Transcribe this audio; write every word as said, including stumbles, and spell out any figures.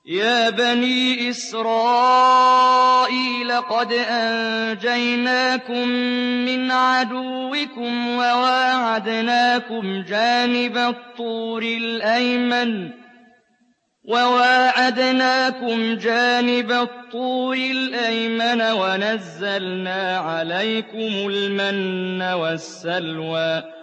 يَا بَنِي إِسْرَائِيلَ قَدْ أَنجَيْنَاكُم مِّنْ عَدُوِّكُمْ وَوَاعَدْنَاكُمْ جَانِبَ الطُّورِ الْأَيْمَنَ وَوَاعَدْنَاكُمْ جَانِبَ الطُّورِ الْأَيْمَنَ وَنَزَّلْنَا عَلَيْكُمُ الْمَنَّ وَالسَّلْوَىٰ